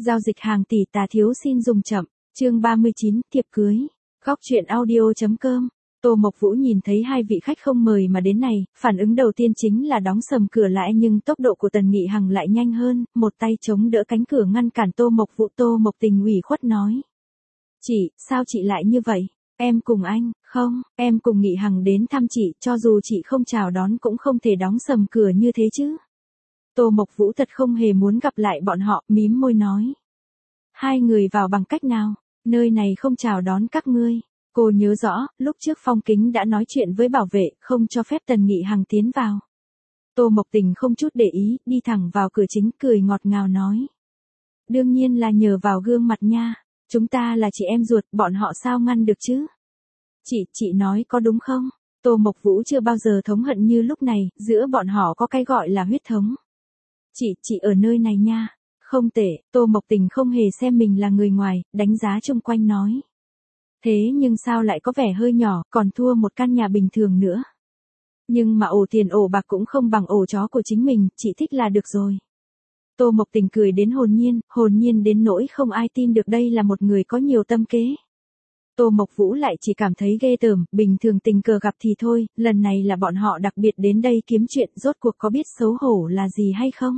Giao dịch hàng tỷ tà thiếu xin dùng chậm. Chương 39, thiệp cưới. Góc truyện audio.com. Tô Mộc Vũ nhìn thấy hai vị khách không mời mà đến này, phản ứng đầu tiên chính là đóng sầm cửa lại, nhưng tốc độ của Tần Nghị Hằng lại nhanh hơn, một tay chống đỡ cánh cửa ngăn cản Tô Mộc Vũ. Tô Mộc Tình ủy khuất nói: "Chị, sao chị lại như vậy? Em cùng anh." "Không, em cùng Nghị Hằng đến thăm chị, cho dù chị không chào đón cũng không thể đóng sầm cửa như thế chứ." Tô Mộc Vũ thật không hề muốn gặp lại bọn họ, mím môi nói: "Hai người vào bằng cách nào? Nơi này không chào đón các ngươi." Cô nhớ rõ, lúc trước Phong Kính đã nói chuyện với bảo vệ, không cho phép Tần Nghị Hằng tiến vào. Tô Mộc Tình không chút để ý, đi thẳng vào cửa chính, cười ngọt ngào nói: "Đương nhiên là nhờ vào gương mặt nha, chúng ta là chị em ruột, bọn họ sao ngăn được chứ?" Chị nói có đúng không? Tô Mộc Vũ chưa bao giờ thống hận như lúc này, giữa bọn họ có cái gọi là huyết thống. Chị ở nơi này nha." "Không tệ." Tô Mộc Tình không hề xem mình là người ngoài, đánh giá chung quanh nói: "Thế nhưng sao lại có vẻ hơi nhỏ, còn thua một căn nhà bình thường nữa. Nhưng mà ổ tiền ổ bạc cũng không bằng ổ chó của chính mình, chị thích là được rồi." Tô Mộc Tình cười đến hồn nhiên đến nỗi không ai tin được đây là một người có nhiều tâm kế. Tô Mộc Vũ lại chỉ cảm thấy ghê tởm, bình thường tình cờ gặp thì thôi, lần này là bọn họ đặc biệt đến đây kiếm chuyện, rốt cuộc có biết xấu hổ là gì hay không?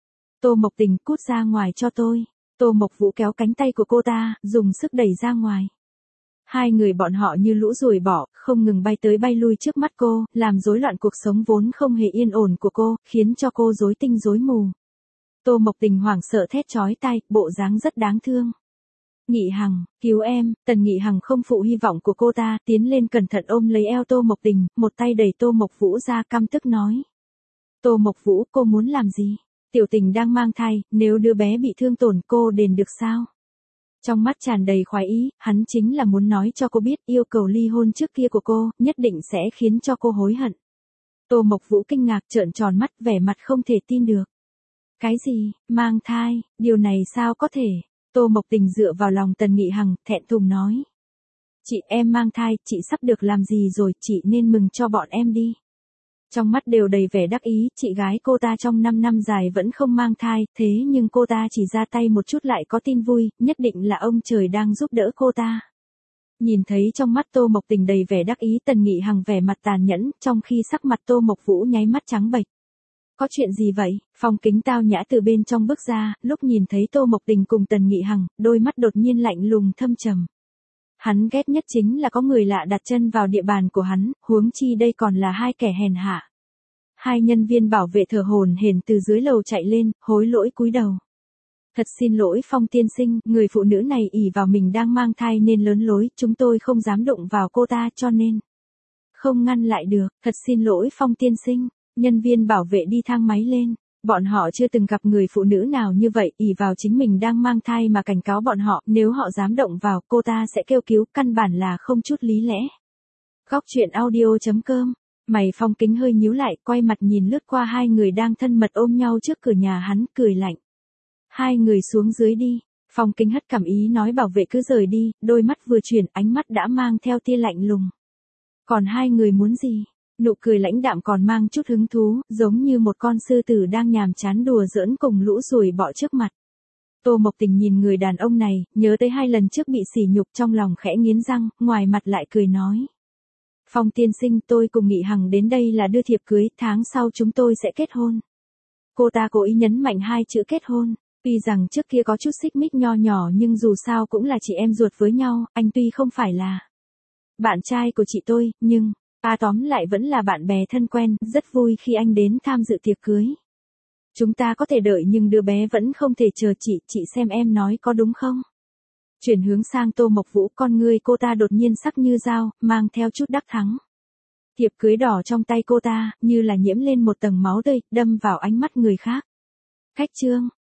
Tô Mộc Tình, cút ra ngoài cho tôi. Tô Mộc Vũ kéo cánh tay của cô ta, dùng sức đẩy ra ngoài. Hai người bọn họ như lũ ruồi bọ, không ngừng bay tới bay lui trước mắt cô, làm rối loạn cuộc sống vốn không hề yên ổn của cô, khiến cho cô rối tinh rối mù. Tô Mộc Tình hoảng sợ thét chói tai, bộ dáng rất đáng thương. "Nghị Hằng, cứu em." Tần Nghị Hằng không phụ hy vọng của cô ta, tiến lên cẩn thận ôm lấy eo Tô Mộc Tình, một tay đẩy Tô Mộc Vũ ra, căm tức nói: "Tô Mộc Vũ, cô muốn làm gì? Tiểu Tình đang mang thai, nếu đứa bé bị thương tổn cô đền được sao?" Trong mắt tràn đầy khoái ý, hắn chính là muốn nói cho cô biết yêu cầu ly hôn trước kia của cô, nhất định sẽ khiến cho cô hối hận. Tô Mộc Vũ kinh ngạc trợn tròn mắt, vẻ mặt không thể tin được. "Cái gì, mang thai, điều này sao có thể?" Tô Mộc Tình dựa vào lòng Tần Nghị Hằng, thẹn thùng nói: "Chị, em mang thai, chị sắp được làm gì rồi, chị nên mừng cho bọn em đi." Trong mắt đều đầy vẻ đắc ý, chị gái cô ta trong 5 năm dài vẫn không mang thai, thế nhưng cô ta chỉ ra tay một chút lại có tin vui, nhất định là ông trời đang giúp đỡ cô ta. Nhìn thấy trong mắt Tô Mộc Tình đầy vẻ đắc ý, Tần Nghị Hằng vẻ mặt tàn nhẫn, trong khi sắc mặt Tô Mộc Vũ nháy mắt trắng bệch. "Có chuyện gì vậy?" Phong Kính tao nhã từ bên trong bước ra, lúc nhìn thấy Tô Mộc Tình cùng Tần Nghị Hằng, đôi mắt đột nhiên lạnh lùng thâm trầm. Hắn ghét nhất chính là có người lạ đặt chân vào địa bàn của hắn, huống chi đây còn là hai kẻ hèn hạ. Hai nhân viên bảo vệ thở hổn hển từ dưới lầu chạy lên, hối lỗi cúi đầu. "Thật xin lỗi Phong tiên sinh, người phụ nữ này ỷ vào mình đang mang thai nên lớn lối, chúng tôi không dám đụng vào cô ta cho nên không ngăn lại được." "Thật xin lỗi Phong tiên sinh." Nhân viên bảo vệ đi thang máy lên. Bọn họ chưa từng gặp người phụ nữ nào như vậy, ỷ vào chính mình đang mang thai mà cảnh cáo bọn họ, nếu họ dám động vào, cô ta sẽ kêu cứu, căn bản là không chút lý lẽ. Góc truyện audio.com. Mày Phong Kính hơi nhíu lại, quay mặt nhìn lướt qua hai người đang thân mật ôm nhau trước cửa nhà hắn, cười lạnh. "Hai người xuống dưới đi." Phong Kính hất cảm ý nói bảo vệ cứ rời đi, đôi mắt vừa chuyển, ánh mắt đã mang theo tia lạnh lùng. "Còn hai người muốn gì?" Nụ cười lãnh đạm còn mang chút hứng thú, giống như một con sư tử đang nhàm chán đùa giỡn cùng lũ ruồi bọ trước mặt. Tô Mộc Tình nhìn người đàn ông này, nhớ tới 2 lần trước bị sỉ nhục, trong lòng khẽ nghiến răng, ngoài mặt lại cười nói: "Phong tiên sinh, tôi cùng Nghị Hằng đến đây là đưa thiệp cưới, tháng sau chúng tôi sẽ kết hôn." Cô ta cố ý nhấn mạnh 2 chữ kết hôn. Tuy rằng trước kia có chút xích mích nho nhỏ nhưng dù sao cũng là chị em ruột với nhau, anh tuy không phải là bạn trai của chị tôi, nhưng tóm lại vẫn là bạn bè thân quen, rất vui khi anh đến tham dự tiệc cưới. Chúng ta có thể đợi nhưng đứa bé vẫn không thể chờ chị xem em nói có đúng không?" Chuyển hướng sang Tô Mộc Vũ, con ngươi cô ta đột nhiên sắc như dao, mang theo chút đắc thắng. Thiệp cưới đỏ trong tay cô ta, như là nhiễm lên một tầng máu tươi, đâm vào ánh mắt người khác. Khách trương,